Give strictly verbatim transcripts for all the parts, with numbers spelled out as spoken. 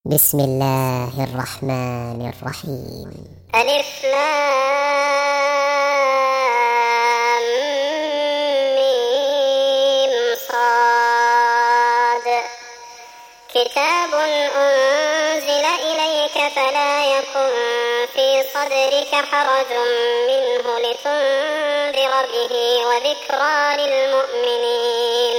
بسم الله الرحمن الرحيم. ألف لام ميم صاد كتاب أنزل إليك فلا يكن في صدرك حرج منه لتنذر به وذكرى للمؤمنين.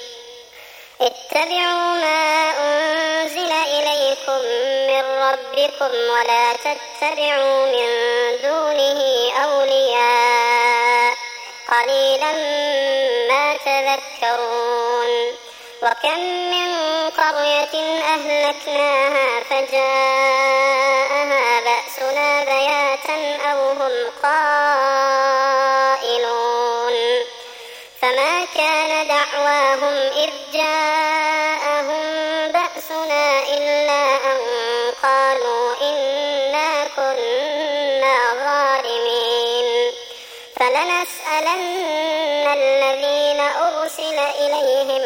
اتبعوا ما أنزل إليكم من ربكم ولا تتبعوا من دونه أولياء قليلا ما تذكرون. وكم من قرية أهلكناها فجاءها بأسنا بياتا أو هم قائلون فما كان دعواهم إذ جاءهم بأسنا إلا أن قالوا إنا كنا ظالمين. فلنسألن الذين أرسل إليهم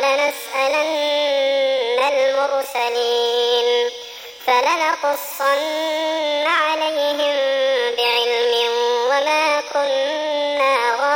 ولنسألن المرسلين فلنقصن عليهم بعلم وما كنا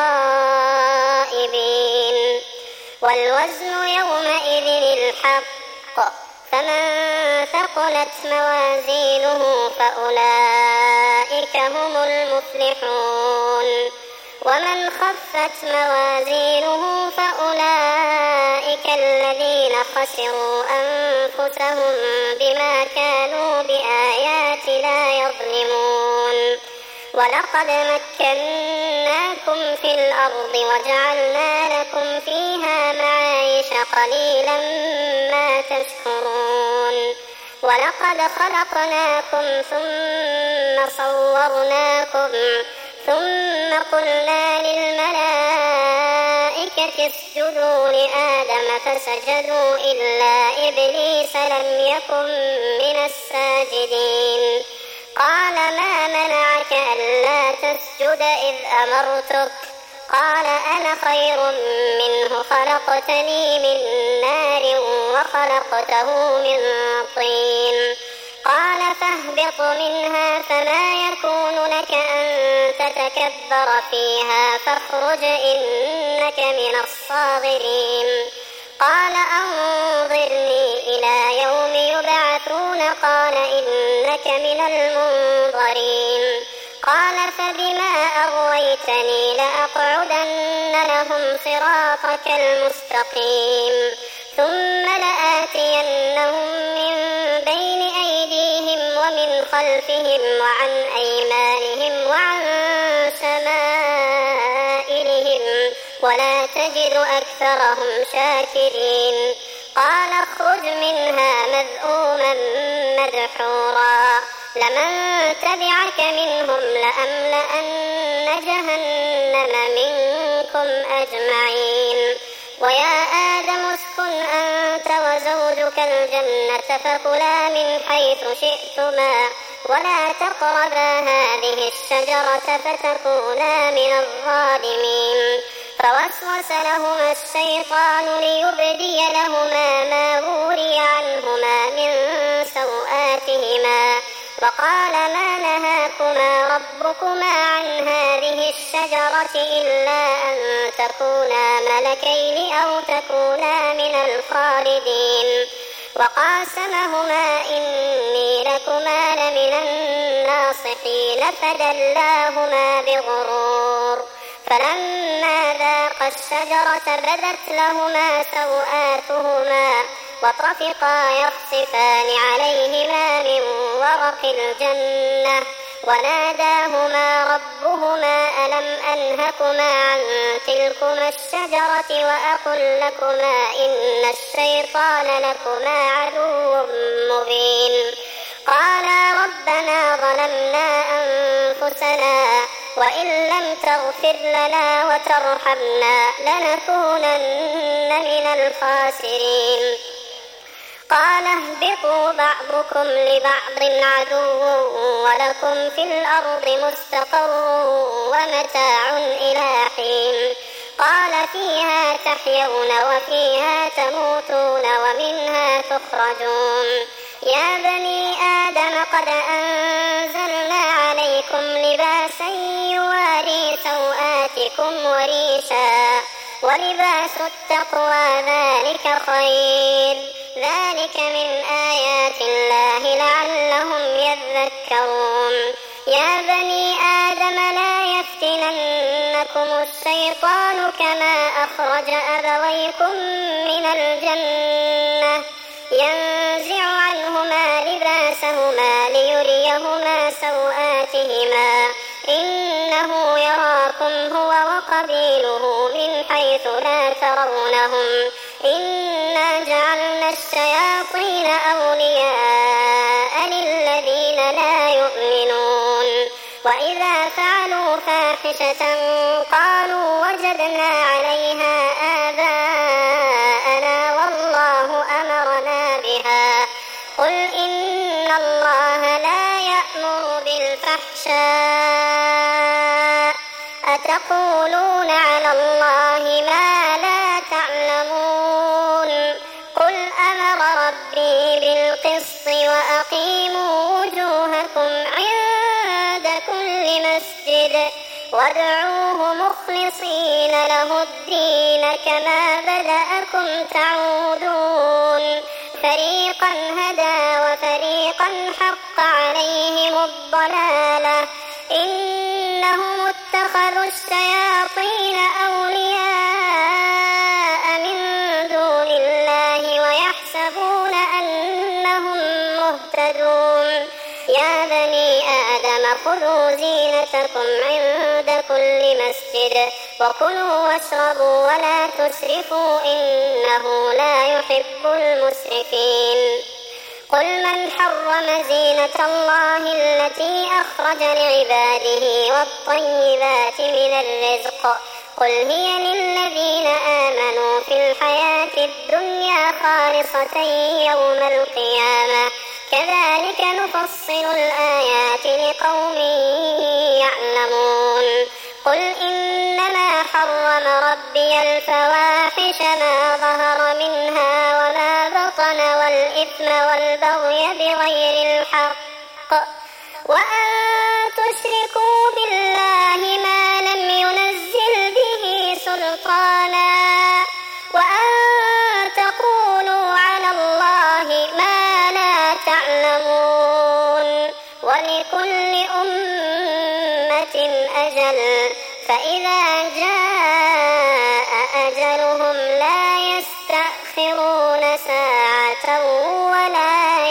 غائبين. والوزن يومئذ الحق فمن ثقلت موازينه فأولئك هم المفلحون ومن خفت موازينه فأولئك الذين خسروا أنفسهم بما كانوا بآياتنا يظلمون. ولقد مكناكم في الأرض وجعلنا لكم فيها معايش قليلا ما تشكرون. ولقد خلقناكم ثم صورناكم ثم قلنا للملائكة اسجدوا لآدم فسجدوا إلا إبليس لم يكن من الساجدين. قال ما منعك ألا تسجد إذ أمرتك؟ قال أنا خير منه خلقتني من نار وخلقته من طين. قال فاهبط منها فما يكون لك أن تتكبر فيها فاخرج إنك من الصاغرين. قال أنظرني إلى يوم يبعثون قال إنك من المنظرين. قال فبما أغويتني لأقعدن لهم صراطك المستقيم ثم لآتينهم من بين أيديهم ومن خلفهم وعن أيمانهم وعن شمائلهم ولا تجد أكثرهم شاكرين. قال اخرج منها مذءوما مدحورا لمن تبعك منهم لأملأن جهنم منكم أجمعين. ويا آدم اسكن أنت وزوجك الجنة فكلا من حيث شئتما ولا تقربا هذه الشجرة فتكونا من الظالمين. فوسوس لهما الشيطان ليبدي لهما ما وري عنهما من سوآتهما وقال ما نهاكما ربكما عن هذه الشجرة إلا أن تكونا ملكين أو تكونا من الخالدين. وقاسمهما إني لكما لمن الناصحين فدلاهما بغرور. فلما ذاقا الشجرة بدت لهما سوآتهما وطفقا يخصفان عليهما من ورق الجنة وناداهما ربهما ألم أنهكما عن تلكما الشجرة وأقل لكما إن الشيطان لكما عدو مبين. قالا ربنا ظلمنا أنفسنا وإن لم تغفر لنا وترحمنا لنكونن من الخاسرين. قال اهبطوا بعضكم لبعض عدو ولكم في الأرض مستقر ومتاع إلى حين. قال فيها تحيون وفيها تموتون ومنها تخرجون. يا بني آدم قد أنزلنا عليكم لباسا يواري سوآتكم وريشا ولباس التقوى ذلك خير ذلك من آيات الله لعلهم يذكرون يا بني آدم لا يفتننكم الشيطان كما أخرج أبويكم من الجنة ينزع عنهما لباسهما ليريهما سوآتهما إنه يراكم هو وقبيله من حيث لا ترونهم إنا جعلنا الشياطين أولياء للذين لا يؤمنون وإذا فعلوا فاحشة قالوا وجدنا عليها آباءنا والله أمرنا بها قل إن الله لا يأمر بالفحشاء أتقولون على الله ما لا تعلمون قل أمر ربي بالقسط وأقيموا وجوهكم عند كل مسجد وادعوه مخلصين له الدين كما بدأكم تعودون فريقا هدى وفريقا حق عليهم الضلالة إنهم اتخذوا الشياطين أولياء من دون الله ويحسبون أنهم مهتدون يا بني آدم خذوا زينتكم عند كل مسجد وكلوا واشربوا ولا تسرفوا إنه لا يحب المسرفين قل من حرم زينة الله التي أخرج لعباده والطيبات من الرزق قل هي للذين آمنوا في الحياة الدنيا خالصة يوم القيامة كذلك نفصل الآيات لقوم يعلمون قل إنما حرم ربي الفواحش ما ظهر منها وما بطن والإثم والبغي بغير الحق وأن تشركوا بالله ما لم ينزل به سلطانا وأن تقولوا على الله ما لا تعلمون ولكل أمة أجل فإذا جاء أجلهم لا يستأخرون ساعة ولا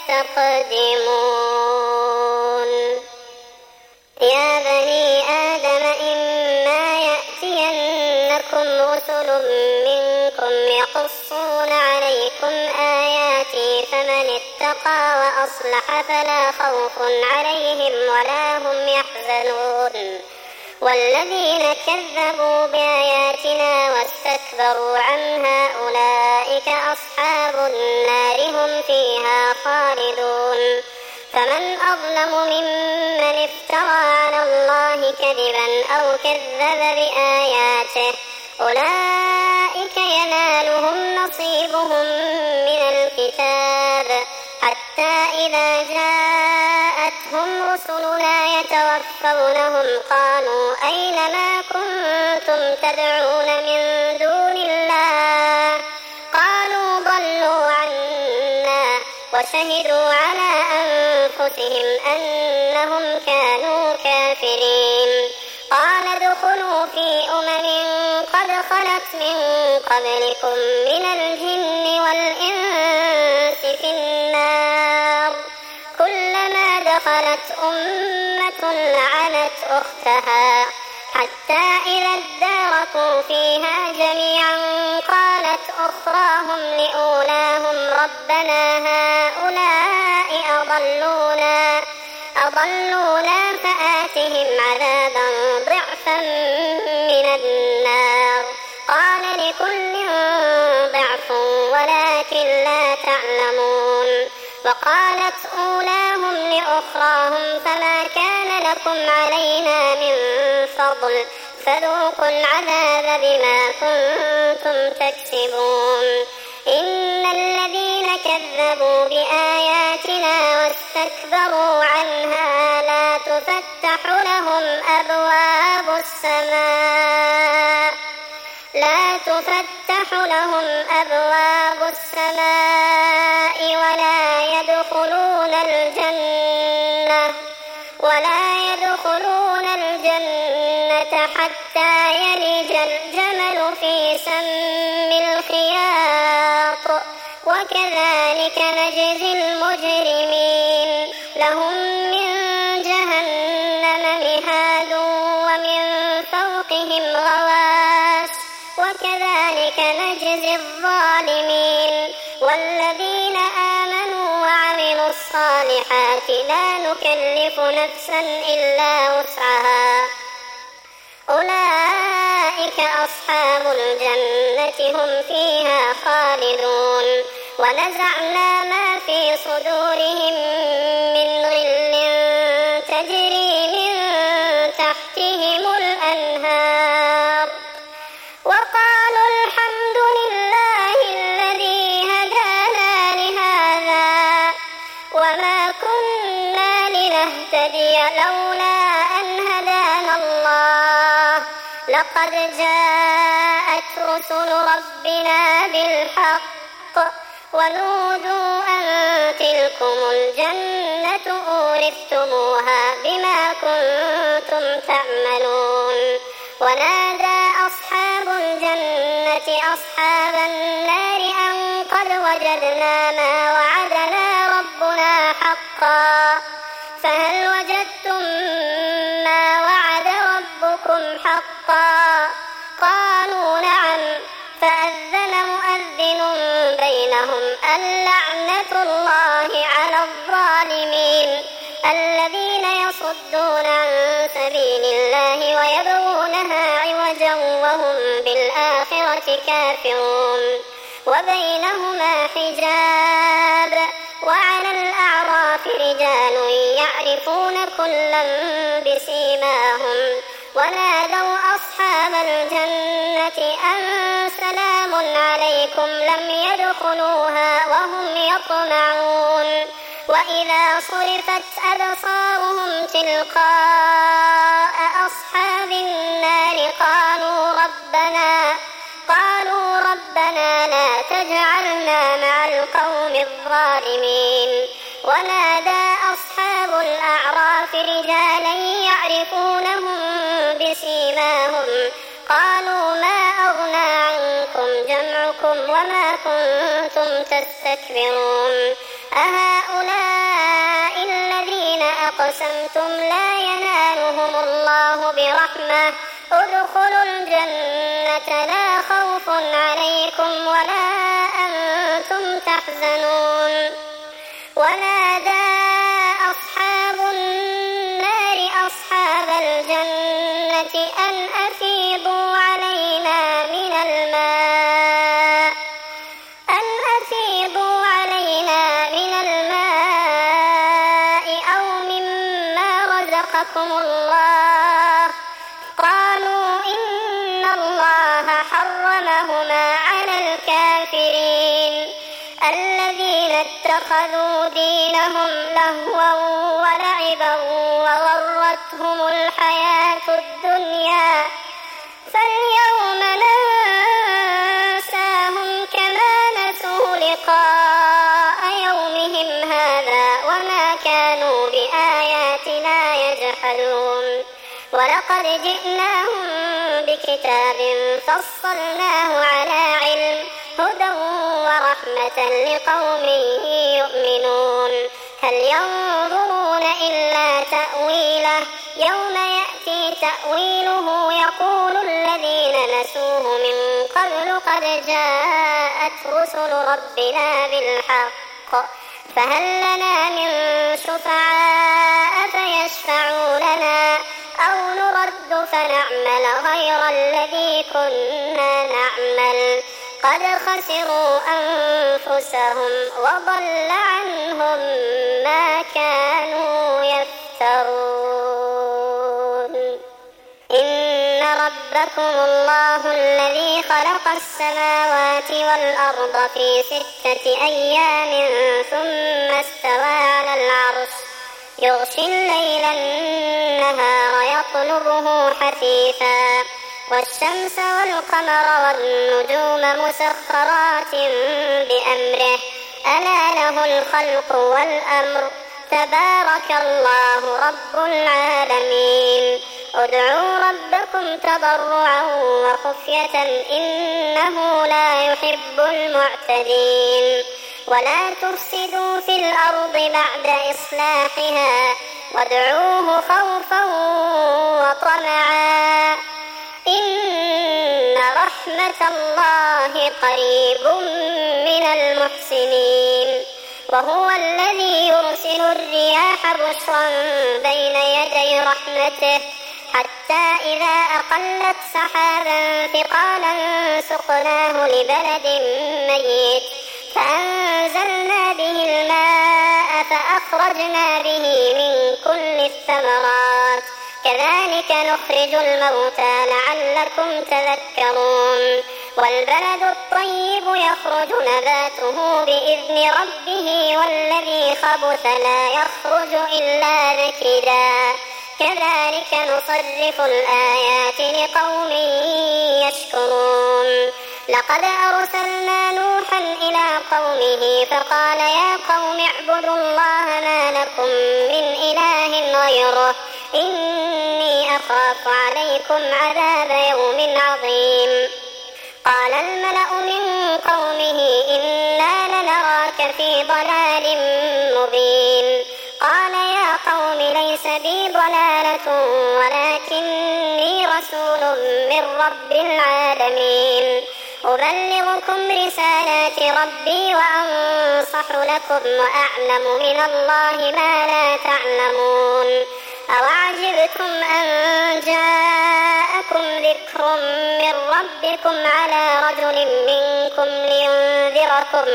يستقدمون يا بني آدم إما يأتينكم رسل منكم يقصون عليكم آياتي فمن اتقى وأصلح فلا خوف عليهم ولا هم يحزنون والذين كذبوا بآياتنا واستكبروا عنها أولئك أصحاب النار هم فيها خالدون فمن أظلم ممن افترى على الله كذبا أو كذب بآياته أولئك ينالهم نصيبهم من الكتاب حتى إذا جاءتهم رسلنا يتوفونهم قالوا أين ما كنتم تدعون من دون الله قالوا ضلوا عنا وشهدوا على أنفسهم أنهم كانوا كافرين قال ادخلوا في أمم قد خلت من قبلكم من الجن والإنس في النار كلما دخلت أمة لعنت أختها حتى إذا اداركوا فيها جميعا قالت أخراهم لأولاهم ربنا هؤلاء أضلونا أضلونا فآتهم عذابا ضعفا من النار قال لكل ضعف ولكن لا تعلمون وقالت أولاهم لأخراهم فما كان لكم علينا من فضل فذوقوا العذاب بما كنتم تكسبون إن الذين كذبوا بآياتنا واستكبروا عنها لا تفتح لهم أبواب السماء لا تفتح لهم أبواب السماء ولا يدخلون الجنة ولا يدخلون الجنة حتى يلج الجمل في سم الخياط وكذلك نجزي المجرمين لهم من جهنم مهاد ومن فوقهم غواش وكذلك نجزي الظالمين والذين آمنوا وعملوا الصالحات لا نكلف نفسا إلا وسعها أولئك أصحاب الجنة هم فيها خالدون ونزعنا ما في صدورهم من غل تجري من تحتهم الأنهار وقالوا الحمد لله الذي هدانا لهذا وما كنا لنهتدي لولا أن هدانا الله لقد جاءت رسل ربنا بالحق ونودوا أن تلكم الجنة أورثتموها بما كنتم تعملون ونادى أصحاب الجنة أصحاب النار أن قد وجدنا ما وعدنا ربنا حقا فهل وجدتم ما وعد ربكم حقا قالوا نعم فأذن مؤذن بينهم اللعنة الله على الظالمين الذين يصدون عن سبيل الله ويبغونها عوجا وهم بالآخرة كافرون وبينهما حجاب وعلى الأعراف رجال يعرفون كلا بسيماهم ونادوا أصحاب الجنة أن سلام عليكم لم يدخلوها وهم يطمعون وإذا صرفت أبصارهم تلقاء أصحاب النار قالوا ربنا قالوا ربنا لا تجعلنا مع القوم الظالمين ونادى أصحاب الأعراف رجالا يعرفونهم بسيماهم قالوا ما أغنى عنكم جمعكم وما كنتم تستكبرون أهؤلاء الذين أقسمتم لا ينالهم الله برحمة ادخلوا الجنة لا خوف عليكم ولا أنتم تحزنون ونادى أصحاب النار أصحاب الجنة أن أفيضوا علينا من الماء أن أفيضوا علينا من الماء أو مما رزقكم الله قالوا إن الله حرمهما على الكافرين الذين اتخذوا دينهم لهوا ولعبا وغرتهم الحياة الدنيا فاليوم ننساهم كما نسوا لقاء يومهم هذا وما كانوا بآياتنا يجحدون ولقد جئناهم بكتاب فصلناه على علم هدى ورحمة لقوم يؤمنون هل ينظرون إلا تأويله يوم يأتي تأويله يقول الذين نسوه من قبل قد جاءت رسل ربنا بالحق فهل لنا من شفعاء فيشفعوا لنا أو نرد فنعمل غير الذي كنا نعمل قد خسروا أنفسهم وضل عنهم ما كانوا يفترون إن رب ربكم الله الذي خلق السماوات والأرض في ستة أيام ثم استوى على العرش يغشي الليل النهار يطلبه حثيثا والشمس والقمر والنجوم مسخرات بأمره ألا له الخلق والأمر تبارك الله رب العالمين ادعوا ربكم تضرعا وخفية إنه لا يحب المعتدين ولا تفسدوا في الأرض بعد إصلاحها وادعوه خوفا وطمعا إن رحمة الله قريب من المحسنين وهو الذي يرسل الرياح بشرا بين يدي رحمته حتى إذا أقلت سحابا ثقالا سقناه لبلد ميت فأنزلنا به الماء فأخرجنا به من كل الثمرات كذلك نخرج الموتى لعلكم تذكرون والبلد الطيب يخرج نباته بإذن ربه والذي خبث لا يخرج إلا نكدا كذلك نصرف الآيات لقوم يشكرون لقد أرسلنا نوحا إلى قومه فقال يا قوم اعبدوا الله ما لكم من إله غيره إني أخاف عليكم عذاب يوم عظيم قال الملأ من قومه إنا لنراك في ضلال مبين قال يا قوم ليس بي ضلالة ولكني رسول من رب العالمين أبلغكم رسالات ربي وأنصح لكم وأعلم من الله ما لا تعلمون أوعجبتم أن جاءكم ذكر من ربكم على رجل منكم لينذركم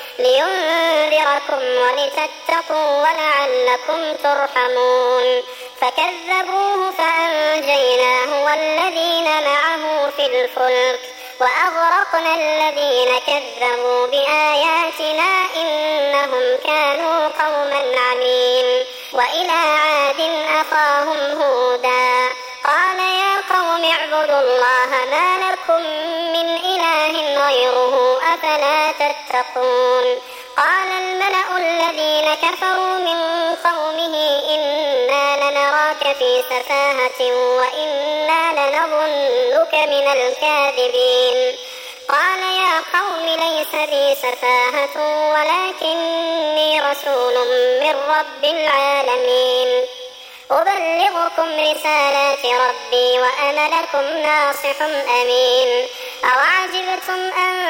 لينذركم ولتتقوا ولعلكم ترحمون فكذبوه فأنجيناه والذين معه في الفلك وأغرقنا الذين كذبوا بآياتنا إنهم كانوا قوما عمين وإلى عاد أخاهم هودا قال يا قوم اعبدوا الله ما لكم من إله غيره أفلا تتقون قال الملأ الذين كفروا من قومه إنا لنراك في سفاهة وإنا لنظنك من الكاذبين قال يا قوم ليس بي سفاهة ولكني رسول من رب العالمين أبلغكم رسالات ربي وأنا لكم ناصح أمين أوعجبتم أن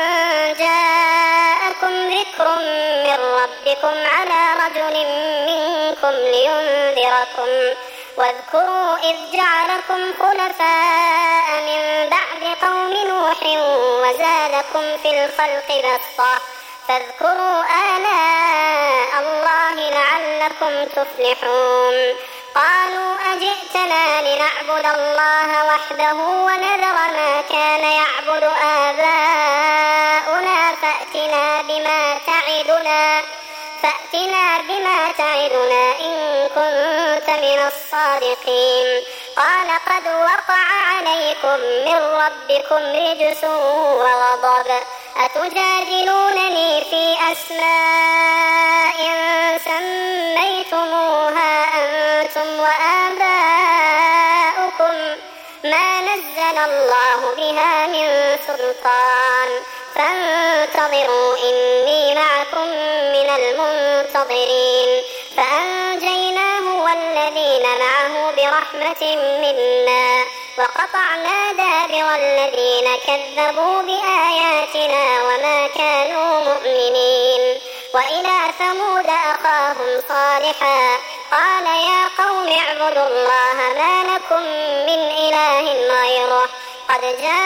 جاءكم ذكر من ربكم على رجل منكم لينذركم واذكروا إذ جعلكم خلفاء من بعد قوم نوح وزادكم في الخلق بسطة فاذكروا آلاء الله لعلكم تفلحون قالوا أجئتنا لنعبد الله وحده ونذر ما كان يعبد آباؤنا فأتنا بما تعدنا فأتنا بما تعدنا إن كنت من الصادقين قال قد وقع عليكم من ربكم رجس وغضب أتجادلونني في أسماء سميتموها أنتم وآباؤكم ما نزل الله بها من سلطان فانتظروا إني معكم من المنتظرين فأنجيناه والذين معه برحمة منا وقطعنا دابر الذين كذبوا بآياتنا وما كانوا مؤمنين وإلى ثمود أخاهم صالحا قال يا قوم اعبدوا الله ما لكم من إله غيره قد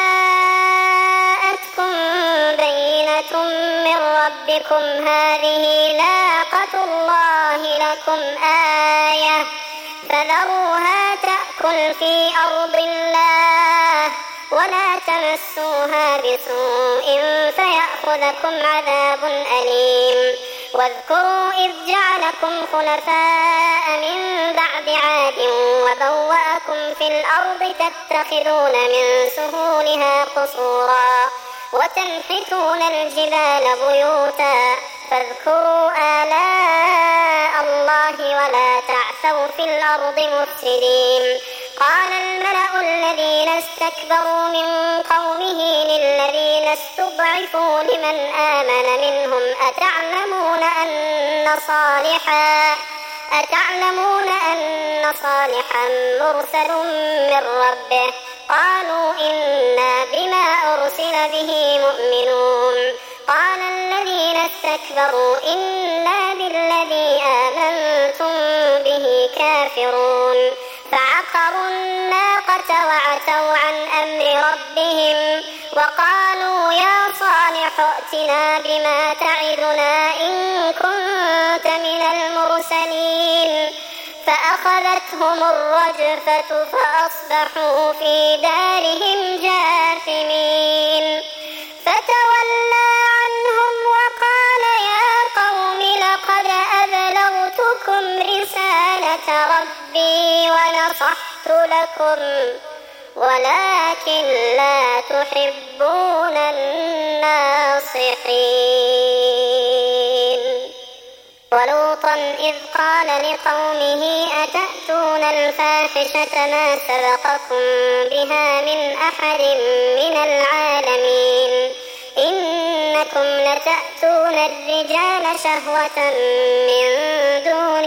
جاءتكم بينة من ربكم هذه ناقة الله لكم آية فذروها تأكل في أرض الله ولا تمسوها بسوء فيأخذكم عذاب أليم. واذكروا إذ جعلكم خلفاء من بعد عاد وبوأكم في الأرض تتخذون من سهولها قصورا وتنحتون الجبال بيوتا فاذكروا آلاء الله ولا تعثوا في الأرض مفسدين. قال الملأ الذين استكبروا من قومه للذين استضعفوا لمن آمن منهم أتعلمون أن صالحا أتعلمون أن صالحا مرسل من ربه قالوا إنا بما أرسل به مؤمنون. قال الذين استكبروا إنا بالذي آمنتم به كافرون. فعقروا الناقة وعتوا عن أمر ربهم وقالوا يا صالح ائتنا بما تعدنا إن كنت من المرسلين. فأخذتهم الرجفة فأصبحوا في دارهم جاثمين. فتولى عنهم وقال يا قوم لقد أبلغتكم رسالة ربي ونصحت لكم ولكن لا تحبون الناصحين. ولوطا إذ قال لقومه أتأتون الفاحشة ما سبقكم بها من أحد من العالمين إنكم لتأتون الرجال شهوة من دون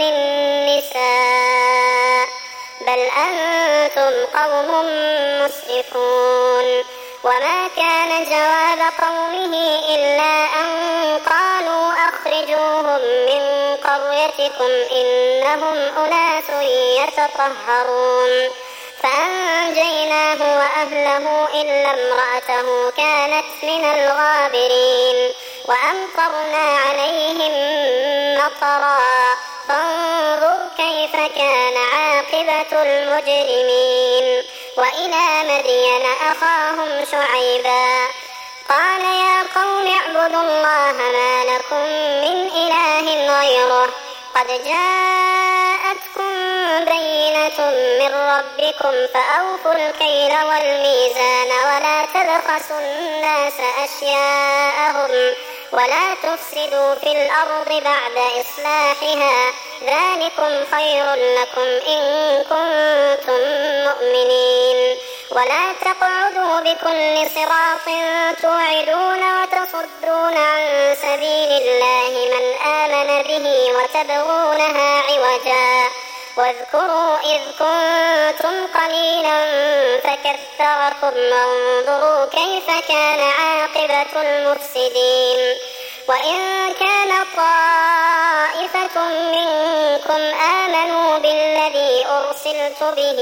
النساء بل أنتم قوم مسرفون. وما كان جواب قومه إلا أن قالوا أخرجوهم من قريتكم إنهم أناس يتطهرون. فأنجيناه وأهله إلا امرأته كانت من الغابرين. وأمطرنا عليهم مطرا فانظر كيف كان عاقبة المجرمين. وإلى مدين أخاهم شعيبا قال يا قوم اعبدوا الله ما لكم من إله غيره قد جاءتكم بينة من ربكم فأوفوا الكيل والميزان ولا تبخسوا الناس أشياءهم ولا تفسدوا في الأرض بعد إصلاحها ذلكم خير لكم إن كنتم مؤمنين. ولا تقعدوا بكل صراط توعدون وتصدون عن سبيل الله من آمن به وتبغونها عوجا واذكروا إذ كنتم قليلا فكثركم وانظروا كيف كان عاقبة المفسدين. وإن كان طائفة منكم آمنوا بالذي أرسلت به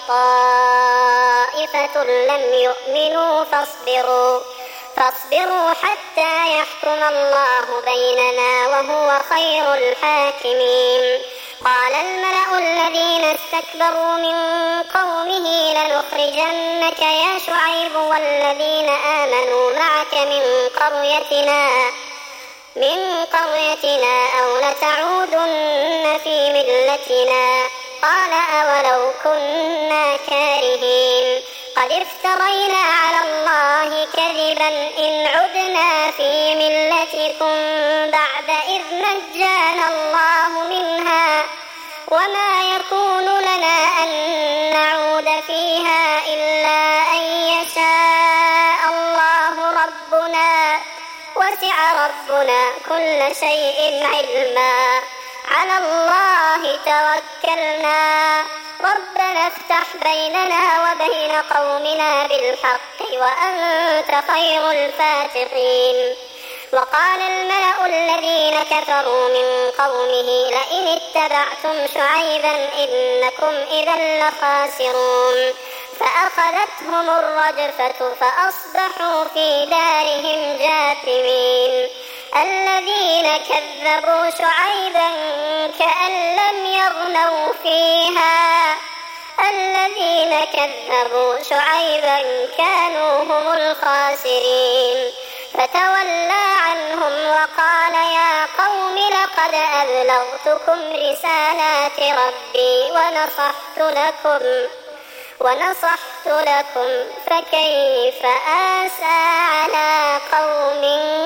وطائفة لم يؤمنوا فاصبروا فاصبروا حتى يحكم الله بيننا وهو خير الحاكمين. قال الملأ الذين استكبروا من قومه لنخرجنك يا شعيب والذين آمنوا معك من قريتنا من قريتنا أو لتعودن في ملتنا قال أولو كنا كارهين قد افترينا على الله كذبا إن عدنا في ملتكم بعد إذ نجانا الله منها وما يكون لنا أن نعود فيها إلا أن يشاء الله ربنا وسع ربنا كل شيء علما على الله توكلنا ربنا افتح بيننا وبين قومنا بالحق وأنت خير الفاتحين. وقال الملأ الذين كفروا من قومه لئن اتبعتم شعيبا إنكم إذا لخاسرون. فأخذتهم الرجفة فأصبحوا في دارهم جاثمين. الذين كذبوا شعيبا كأن لم يغنوا فيها الذين كذبوا شعيبا كانوا هم الخاسرين فتولى عنهم وقال يا قوم لقد أبلغتكم رسالات ربي ونصحت لكم ونصحت لكم فكيف آسى على قوم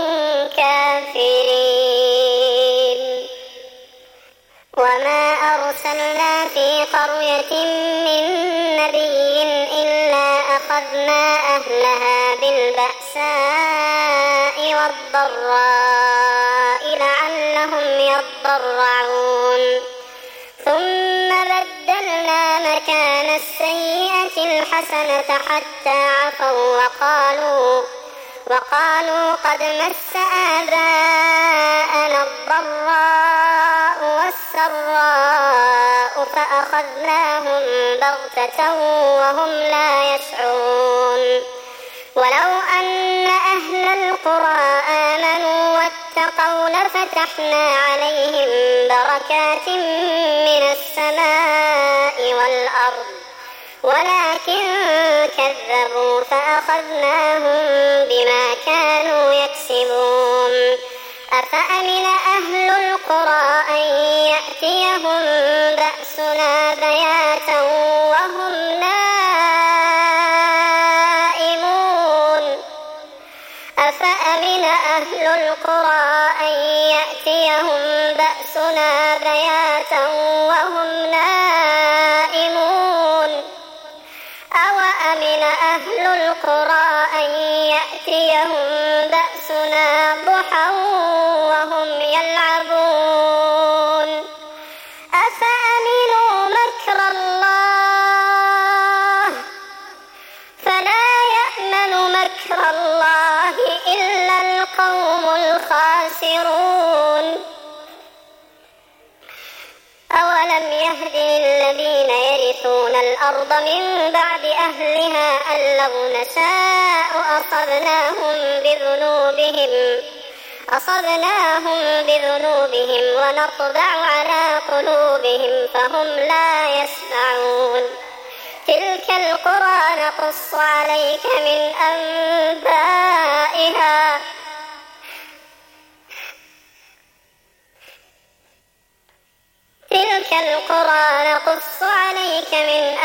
كافرين. وما أرسلنا في قرية من نبي إلا أخذنا أهلها بالبأساء والضراء لعلهم يضرعون ثم بدلنا مكان السيئة الحسنة حتى عفوا وقالوا وقالوا قد مس آباءنا الضراء والسراء فأخذناهم بغتة وهم لا يشعرون. ولو أن أهل القرى آمنوا واتقوا لفتحنا عليهم بركات من السماء والأرض ولكن كذبوا فأخذناهم بما كانوا يكسبون. أفأمن أهل القرى أن يأتيهم بأسنا بياتا وهم نائمون أفأمن أهل القرى أن يأتيهم بأسنا بياتا وهم نائمون أوأمن أهل القرى أن يأتيهم بأسنا ضحى وهم يلعبون أفأمنوا مكر الله فلا يأمن مكر الله إلا القوم الخاسرون. أولم يهد للذين يرثون الأرض من بعد أهلها أن لو نشاء أصبناهم بذنوبهم أصبناهم بذنوبهم ونطبع على قلوبهم فهم لا يسمعون. تلك القرى نقص عليك من أنبائها تلك القرى نقص عليك من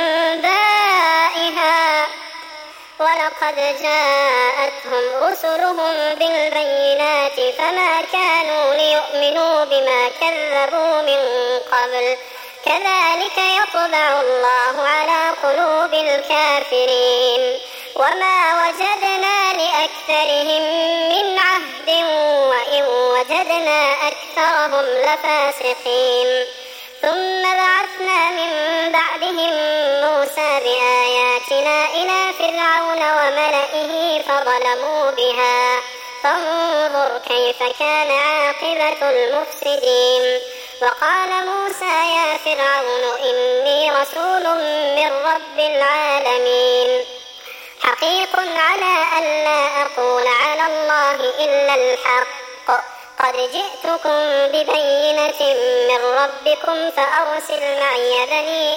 أنبائها ولقد جاءتهم رسلهم بالبينات فما كانوا ليؤمنوا بما كذبوا من قبل كذلك يطبع الله على قلوب الكافرين. وما وجدنا لأكثرهم من عهد وإن وجدنا أكثرهم لفاسقين. ثم بعثنا من بعدهم موسى بآياتنا إلى فرعون وملئه فظلموا بها فانظر كيف كان عاقبة المفسدين. وقال موسى يا فرعون إني رسول من رب العالمين حقيق على ألا أقول على الله إلا الحق قد جئتكم ببينة من ربكم فأرسل معي بني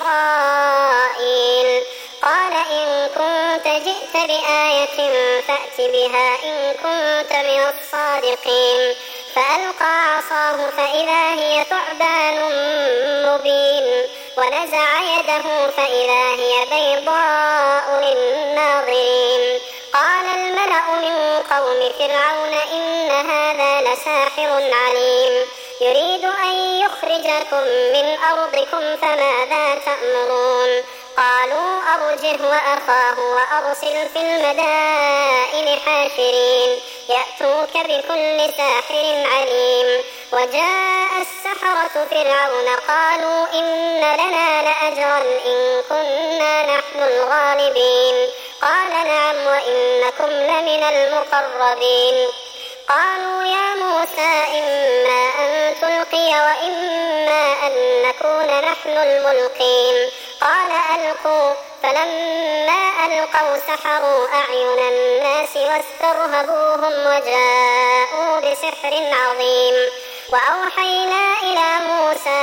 إسرائيل. قال إن كنت جئت بآية فأت بها إن كنت من الصادقين. فألقى عصاه فإذا هي ثعبان مبين ونزع يده فإذا هي بيضاء للناظرين. قال الملأ من قوم فرعون إن هذا لساحر عليم يريد أن يخرجكم من أرضكم فماذا تأمرون. قالوا أرجه وأخاه وأرسل في المدائن حاشرين يأتوك بكل ساحر عليم. وجاء السحرة فرعون قالوا إن لنا لأجرا إن كنا نحن الغالبين. قال نعم وإنكم لمن المقربين. قالوا يا موسى إما أن تلقي وإما أن نكون نحن الملقين. قال ألقوا فلما ألقوا سحروا أعين الناس واسترهبوهم وجاءوا بسحر عظيم. وأوحينا إلى موسى أن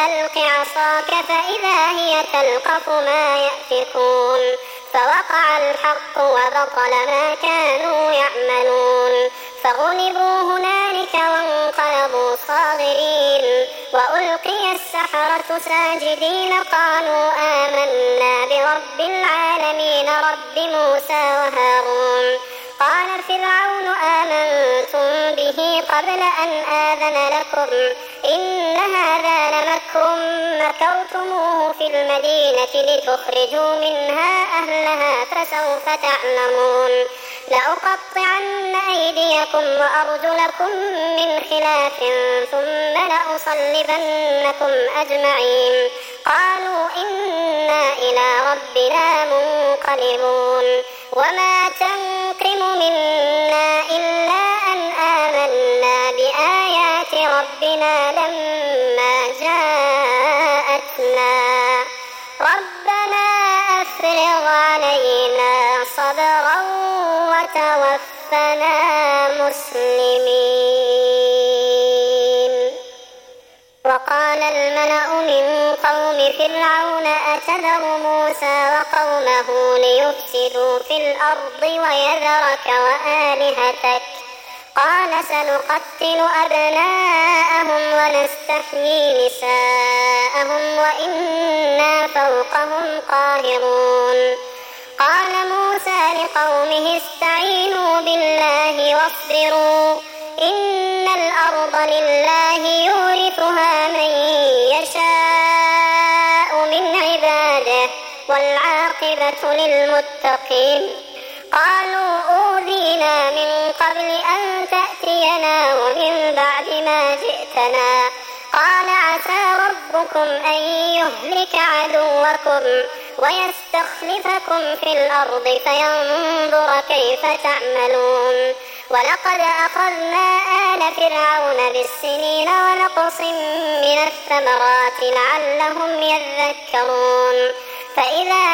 ألق عصاك فإذا هي تلقف ما يأفكون فوقع الحق وبطل ما كانوا يعملون فغلبوا هنالك وانقلبوا صاغرين وألقي السحرة ساجدين قالوا آمنا برب العالمين رب موسى وهارون قال فرعون آمنتم به قبل أن آذن لكم إن هذا لمكر مكرتموه في المدينة لتخرجوا منها أهلها فسوف تعلمون لأقطعن أيديكم وأرجلكم من خلاف ثم لأصلبنكم أجمعين قالوا إنا إلى ربنا منقلبون وما تنقم منا إلا أن آمنا بآيات ربنا لما جاءتنا ربنا أفرغ علينا صبرا وتوفنا مسلمين. وقال الملأ من قوم فرعون أتذر موسى وقومه ليفسدوا في الأرض ويذرك وآلهتك قال سنقتل أبناءهم ونستحيي نساءهم وإنا فوقهم قاهرون قال موسى لقومه استعينوا بالله واصبروا إن الأرض لله يورثها من يشاء من عباده والعاقبة للمتقين قالوا أوذينا من قبل أن تأتينا ومن بعد ما جئتنا قال عسى ربكم أن يهلك عدوكم ويستخلفكم في الأرض فينظر كيف تعملون ولقد أخذنا آل فرعون بالسنين ونقص من الثمرات لعلهم يذكرون فإذا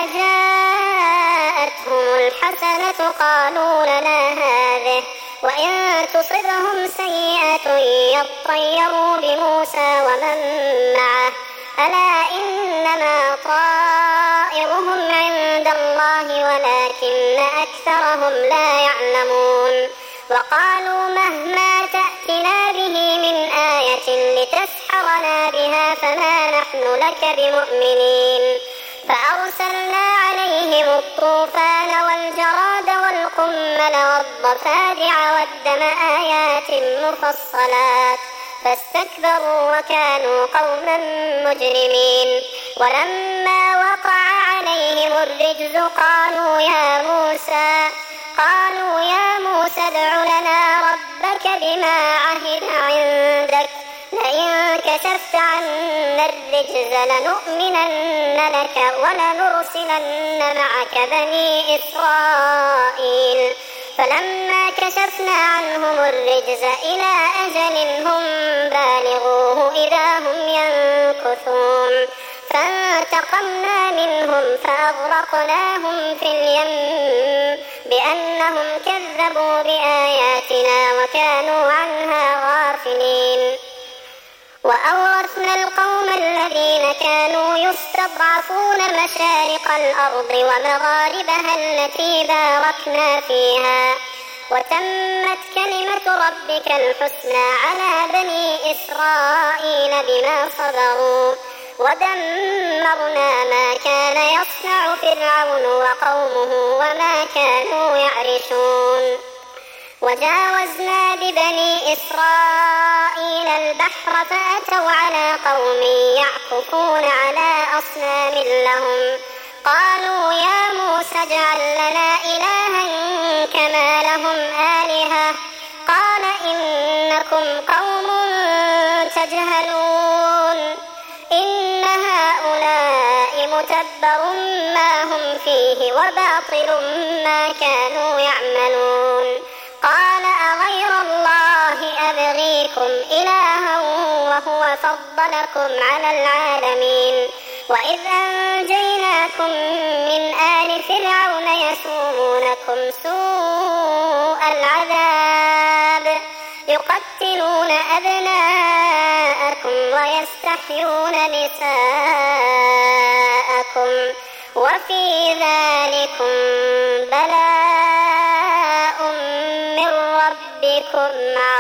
جاءتهم الحسنة قالوا لنا هذه وإن تصبهم سيئة يطيروا بموسى ومن معه ألا إنما طائرهم عند الله ولكن أكثرهم لا يعلمون وقالوا مهما تأتنا به من آية لتسحرنا بها فما نحن لك بمؤمنين فأرسلنا عليهم الطوفان والجراد والقمل والضفادع والدم آيات مفصلات فاستكبروا وكانوا قوما مجرمين ولما وقع عليهم الرجز قالوا يا موسى قالوا يا موسى ادع لنا ربك بما عهد عندك لئن كشفت عنا الرجز لنؤمنن لك ولنرسلن معك بني إسرائيل فلما كشفنا عنهم الرجز إلى أجل هم بالغوه إذا هم ينكثون فانتقمنا منهم فأغرقناهم في اليم بأنهم كذبوا بآياتنا وكانوا عنها غافلين وأورثنا القوم الذين كانوا يستضعفون مشارق الأرض ومغاربها التي باركنا فيها وتمت كلمة ربك الحسنى على بني إسرائيل بما صبروا ودمرنا ما كان يصنع فرعون وقومه وما كانوا يعرشون وجاوزنا ببني إسرائيل البحر فأتوا على قوم يعكفون على أصنام لهم قالوا يا موسى اجعل لنا إلها كما لهم آلهة قال إنكم قوم تجهلون إن هؤلاء متبر ما هم فيه وباطل ما كانوا يعملون قال أغير الله أبغيكم إلها وهو فضلكم على العالمين وإذ أنجيناكم من آل فرعون يسومونكم سوء العذاب يقتلون أبناءكم ويستحيون ويستحيون نساءكم وفي ذلكم بلاء من ربكم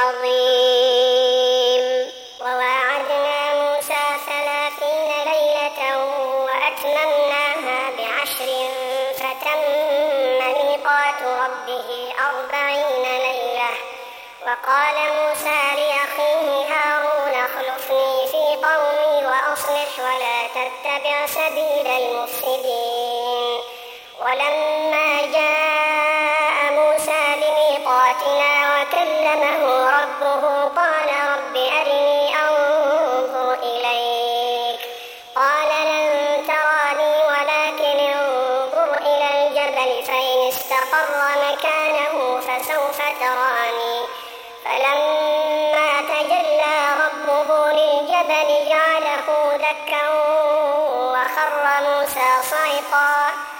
عظيم. وواعدنا موسى ثلاثين ليلة وأتممناها بعشر فتم ميقات ربه أربعين ليلة. وقال موسى لأخيه هارون اخلفني في قومي وأصلح ولا تتبع سبيل المفسدين. ولما جاء موسى لميقاتنا وكلمه ربه قال رب أرني أنظر إليك. قال لن تراني ولكن انظر إلى الجبل فإن استقر مكانه فسوف تراني. فلما تجلى ربه للجبل جعله دكا وخر موسى صعقا.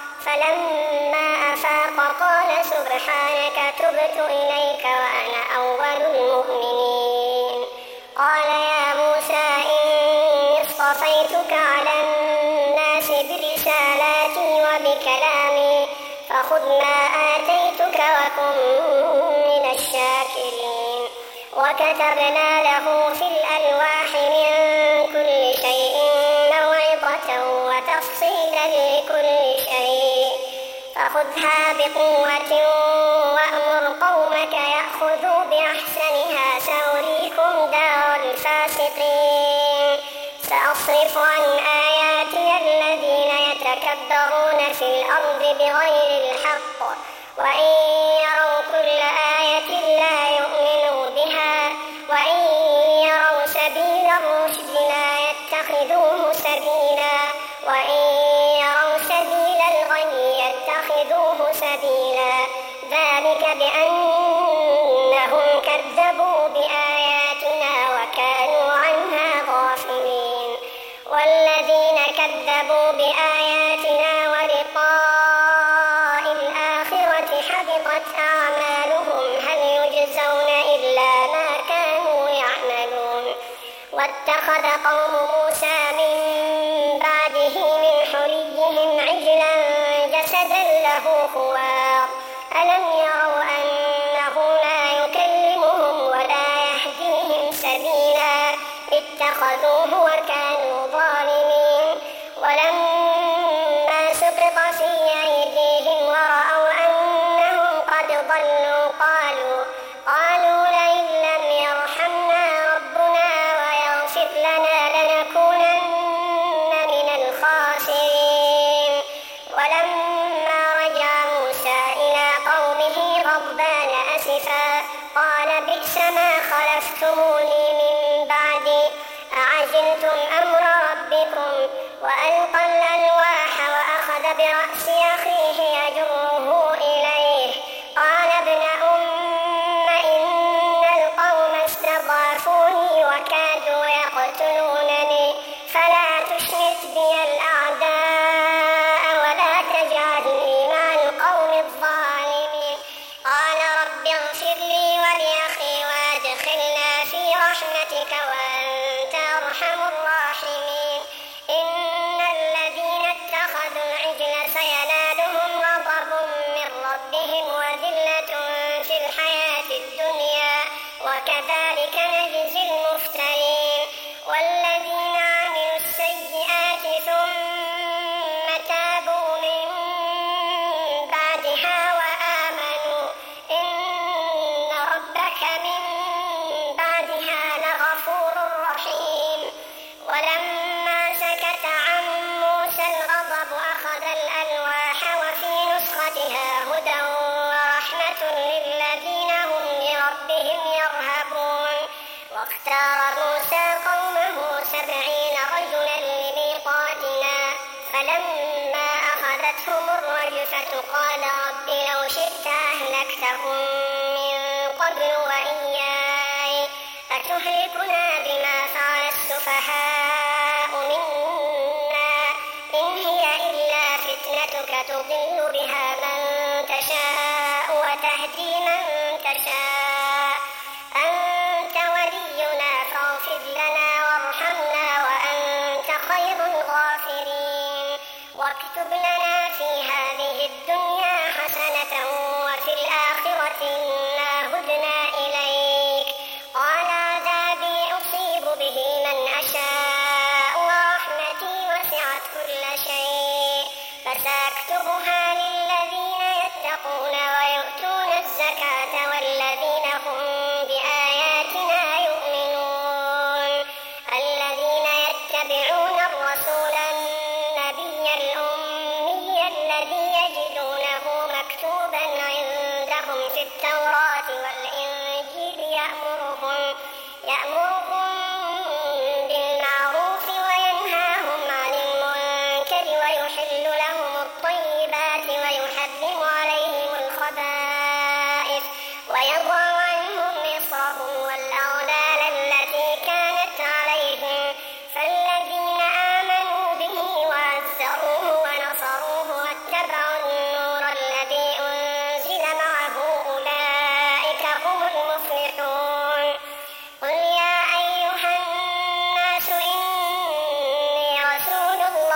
فلما أفاق قال سبحانك تبت إليك وأنا أول المؤمنين. قال يا موسى إني اصطفيتك على الناس برسالاتي وبكلامي فخذ ما آتيتك وكن من الشاكرين. وكتبنا له في الألواح من كل شيء موعظة وتفصيلا لكل شيء فخذها بقوة وأمر قومك يأخذوا بأحسنها سأريكم دار الفاسقين. سأصرف عن آياتي الذين يتكبرون في الأرض بغير الحق وإن يروا كل آية لا يؤمنوا بها وإن يروا سبيل الرشد لا يتخذوه سبيلا وإن يروا سبيل الغي يتخذوه سبيلا. ذلك بأنهم كذبوا بآياتنا وكانوا عنها غافلين. والذين كذبوا بآياتنا ولقاء الآخرة حبطت أعمالهم هل يجزون إلا ما كانوا يعملون. واتخذ قوم موسى من بعده من حليهم عجلا جسدا له خوار ألم يروا أنه لا يكلمهم ولا يهديهم سبيلا اتخذوه وكانوا ظالمين. ولما سقط في أيديهم ورأوا أنهم قد ضلوا قالوا قالوا لئن لم يرحمنا ربنا ويغفر لنا لنكونن من الخاسرين. ولما رجع موسى إلى قومه غضبان أسفا قال بئس ما خلفتموني من بعدي أعجلتم أمر ربكم. وألقى الألواح وأخذ برأس أخيه يجره إليه قال ابن أم إن القوم استضعفوني وكادوا يقتلونني فلا تشمت بي الأعداء ولا تجعلني مع القوم الظالمين. قال رب اغفر لي ولأخي وادخلنا في رحمتك وأنت أرحم الراحمين. إن الذين اتخذوا العجل سينالهم غضب من ربهم وذلة في الحياة الدنيا وكذلك نجزي المفترين. والذين عملوا السيئات ثم تابوا من بعدها وآمنوا إن ربك من بعدها لغفور رحيم. ولما سكت عن موسى الغضب أخذ الألواح وفي نسختها هدى ورحمة للذين هم لربهم يرهبون. واختار موسى قومه سبعين رجلا لميقاتنا فلما أخذتهم الرجفة قال رب لو شئت أهلكتهم من قبل وإياي أتهلكنا بما فعل السفهاء منا إن هي إلا فتنتك تضل بها من تشاء وتهدي من تشاء أنت ولينا فاغفر لنا وارحمنا وأنت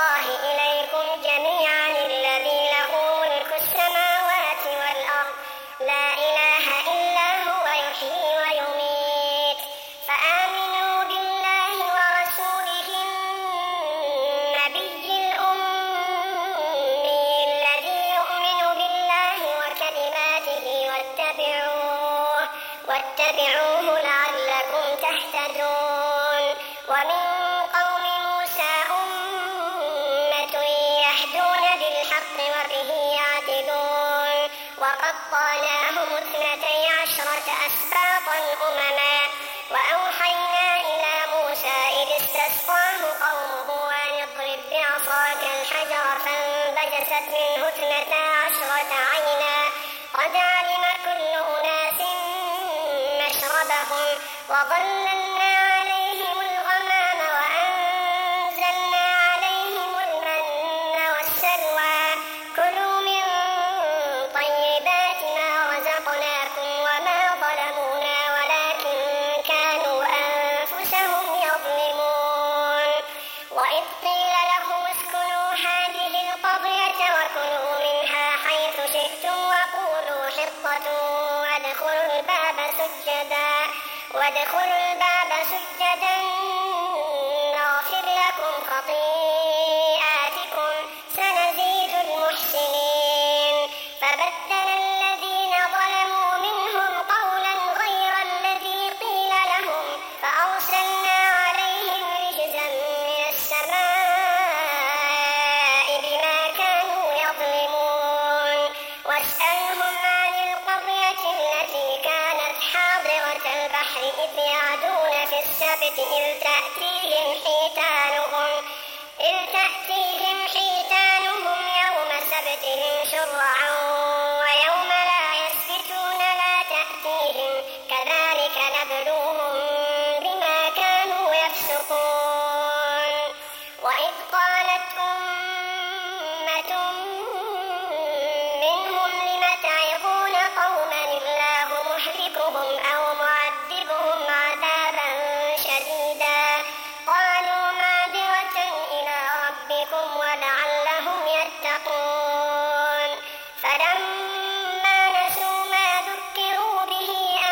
الله إليكم جميعا الذي له ملك السماوات والأرض لا إله إلا هو يحيي ويميت فآمنوا بالله ورسوله النبي الأمي الذي يؤمن بالله وكلماته واتبعوه واتبعوه لعلكم تهتدون ومن قوم موسى أمة يهدون بالحق وبه يعدلون وقطعناهم اثنتي عشرة أسباطا أمما وأوحينا إلى موسى إذ استسقاه قومه أن اضرب بعصاك الحجر فانبجست منه اثنتا عشرة عينا قد علم كل أناس مشربهم وظللنا عليهم الغمام وأنزلنا عليهم المن والسلوى كلوا من طيبات ما رزقناكم وما ظلمونا ولكن كانوا أنفسهم يظلمون وإذ قيل لهم اسكنوا هذه القرية وكلوا منها حيث شئتم وقولوا حطة وادخلوا الباب سجدا وادخلوا الباب سجدا نغفر لكم خطيئاتكم سنزيد المحسنين فبدل الذين ظلموا منهم قولا غير الذي قيل لهم فأرسلنا عليهم رجزا من السماء بما كانوا يظلمون واسألهم عن القرية التي كانت حاضرة البحر إذ يعدون في السبت إذ تأتيهم حيتانهم إذ تأتيهم حيتانهم يوم سبتهم شرعا ويوم لا يسبتون لا تأتيهم كذلك نبلوهم بما كانوا يفسقون وإذ قالت أمة منهم لم تعظون قوما الله مهلكهم أو معذبهم عذابا شديدا قالوا معذرة إلى ربكم ولعلهم يتقون فلما نسوا ما ذكروا به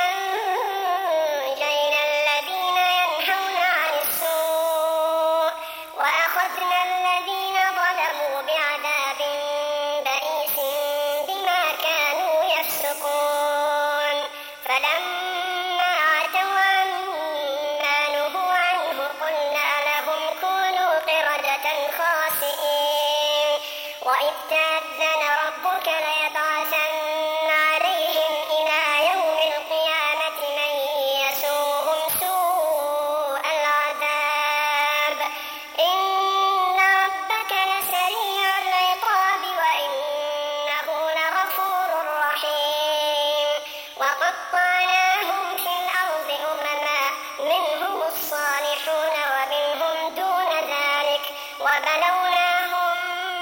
أنجينا الذين ينهون عن السوء وأخذنا الذين ظلموا بعذاب بئيس بما كانوا يفسقون فلما عتوا عما نهوا عنه قلنا لهم كونوا قردة خاسئين وإذ تأذن ربك ليبعثن عليهم إلى يوم القيامة من يسوهم سوء العذاب إن ربك لسريع العقاب وإنه لغفور رحيم وقطعناهم في الأرض أمما منهم الصالحون ومنهم دون ذلك وبلوناهم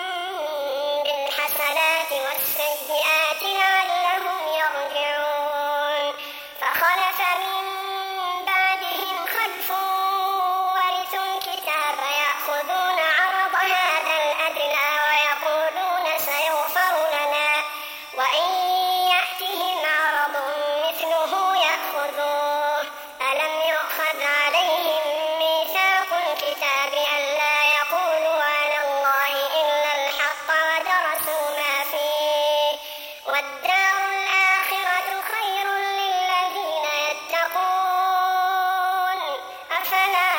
بالحسنات والسيئات لعلهم يرجعون فخلف من بعدهم خلف ورثوا الكتاب يأخذون عرض هذا الأدنى ويقولون سيغفر لنا وإن يأتهم عرض مثله يأخذوه ألم يؤخذ عليهم ميثاق الكتاب ألا يقولوا على الله إلا الحق ودرسوا ما فيه والدار الآخرة خير للذين يتقون أفلا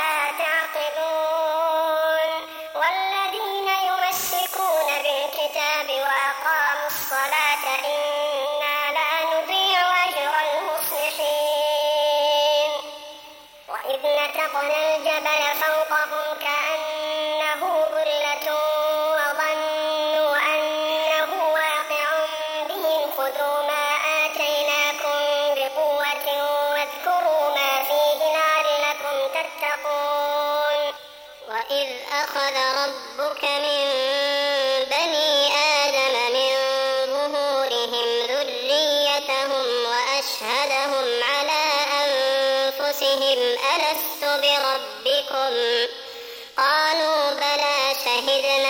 تعقلون والذين يمسكون بالكتاب وأقاموا الصلاة إنا لا نضيع أجر المصلحين وإذ نتقنا الجبل فوقهم كأنه ظلة وظنوا أنه واقع بهم خذوا ما آتيناكم بقوة واذكروا ما فيه لعلكم تتقون وإذ أخذ ربك من بني آدم من ظهورهم ذريتهم وأشهدهم على أنفسهم ألست بربكم قالوا بلى شهدنا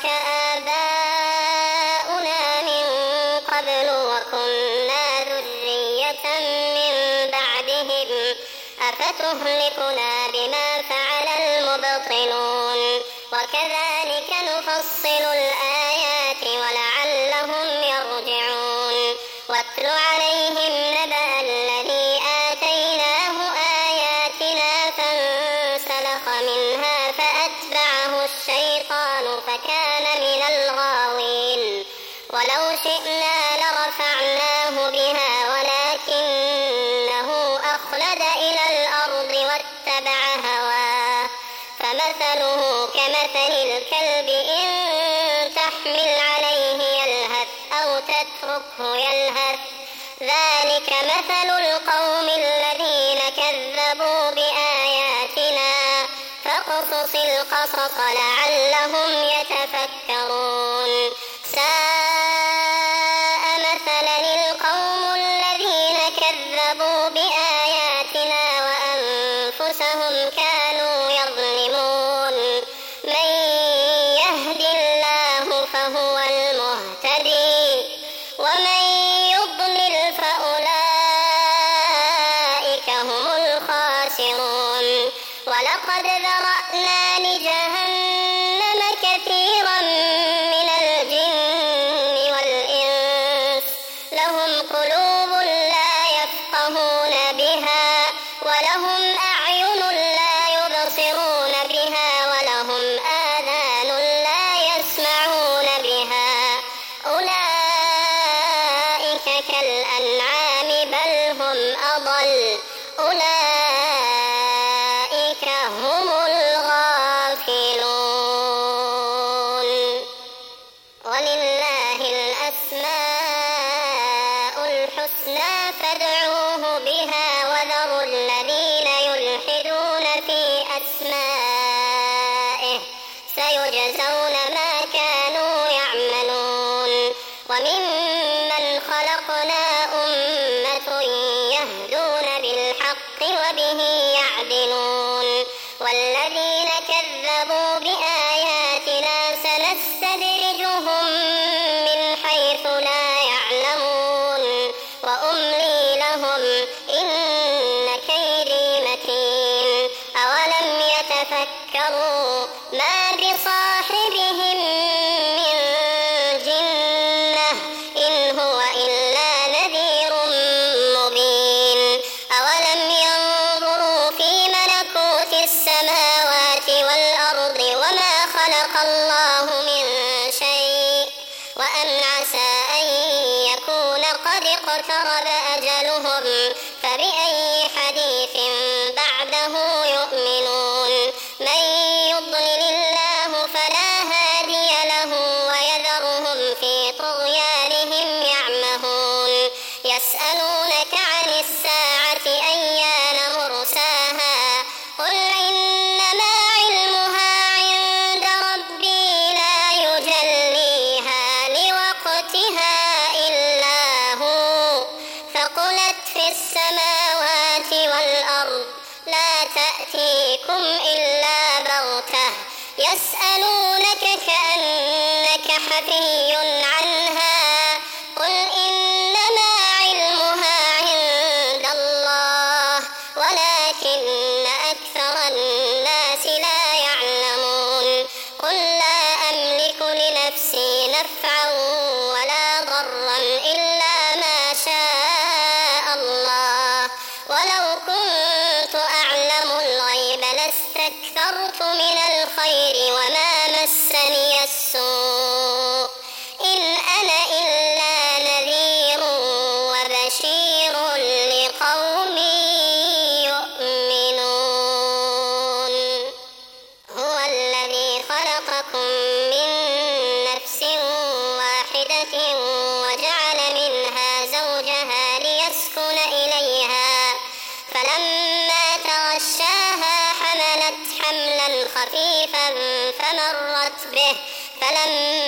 أشرك آباؤنا من قبل وكنا ذرية من بعدهم أفتهلكنا بما فعل المبطلون وكذلك نفصل الآيات ولعلهم يرجعون واتل عليهم نبأ الذي آتيناه آياتنا فانسلخ منها فأتبعه الشيطان فكان من الغاوين ولو شئنا لرفعناه بها ولكنه أخلد إلى الأرض واتبع هواه فمثله كمثل الكلب إن تحمل عليه يلهث أو تتركه يلهث ذلك مثل القوم الذين كذبوا بآياتنا فاقصص القصص لعلهم يتفكرون ساء مثلا القوم الذين كذبوا بآياتنا وأنفسهم كانوا يظلمون من يهد الله فهو المهتدي ومن يضلل فأولئك هم الخاسرون ولقد ذرأنا لجهنم كثيرا من الجن والإنس لهم قلوب لا يفقهون بها ولهم أعين لا يبصرون بها ولهم آذان لا يسمعون بها أولئك كالأنعام بل هم أضل أولئك هم الغافلون ولله الأسماء الحسنى فادعوه بها وذروا الذين يلحدون في أسمائه سيجزون ما كانوا يعملون وممن خلقنا أمة يهدون بالحق وبه يعدلون والذين كذبوا بآياتنا سنستدرجهم من حيث لا يعلمون وأملي لهم إن كيدي متين أولم يتفكروا ما بصاحبهم من جنة إن هو إلا نذير مبين أولم ينظروا في ملكوت السماوات والأرض وما خلق الله من شيء وأن عسى أن يكون قد اقترب أجلهم فبأي حديث بعده يؤمنون من يضلل الله فلا هادي له ويذرهم في طغيانهم يعمهون يسألونك عن الساعة أيان مرساها قل إنما علمها عند ربي لا يجليها لوقتها إلا هو ثقلت في السماوات والأرض لا تأتيكم إلا بغتة يسألونك كأنك حفي عنها قل إنما علمها عند الله ولكن أكثر الناس لا يعلمون قل لا أملك لنفسي نفعا ولا ضرا إلا ما شاء الله ولو كنت أعلم الغيب لاستكثرت من الخير وما مسني السوء إن أنا إلا نذير وبشير لقوم يؤمنون هو الذي خلقكم من نفس واحدة وجعل منها زوجها ليسكن إليها فلما تغشاها حملت حملا خفيفا فمرت به فلما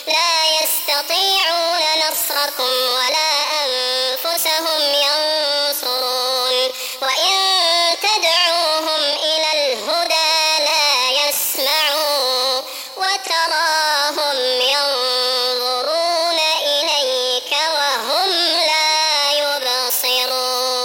لا يستطيعون نصركم ولا أنفسهم ينصرون وإن تدعوهم إلى الهدى لا يسمعوا وتراهم ينظرون إليك وهم لا يبصرون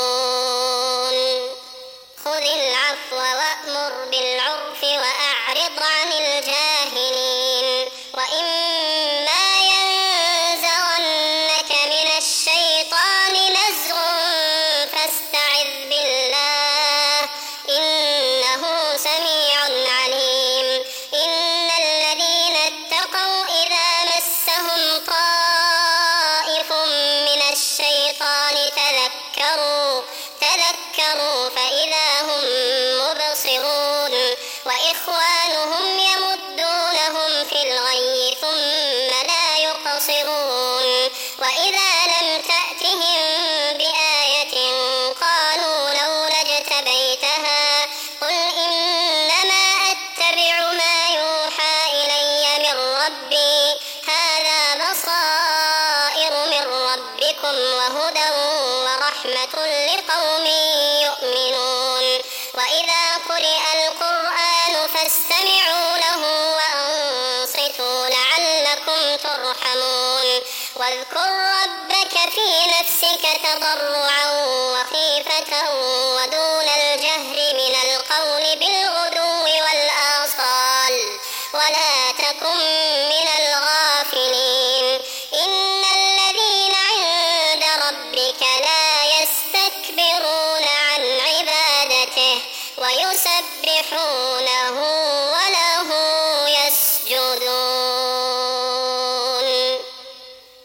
خذ العفو وأمر بالعرف وأعرض عن الجاهلين وإما ينزغنك من الشيطان نزغ فاستعذ بالله إنه سميع عليم إن الذين اتقوا إذا مسهم طائف من الشيطان تذكروا تذكروا فإذا هم مبصرون وإخوانهم يمدونهم في الغي ثم لا يقصرون وإذا لم تأتهم بآية قالوا لولا اجتبيتها قل إنما أتبع ما يوحى إلي من ربي هذا بصائر من ربكم وهدى ورحمة لقوم يؤمنون وإذا قرئ القرآن فاستمعوا له وأنصتوا لعلكم ترحمون واذكر ربك في نفسك تضرعا وخيفة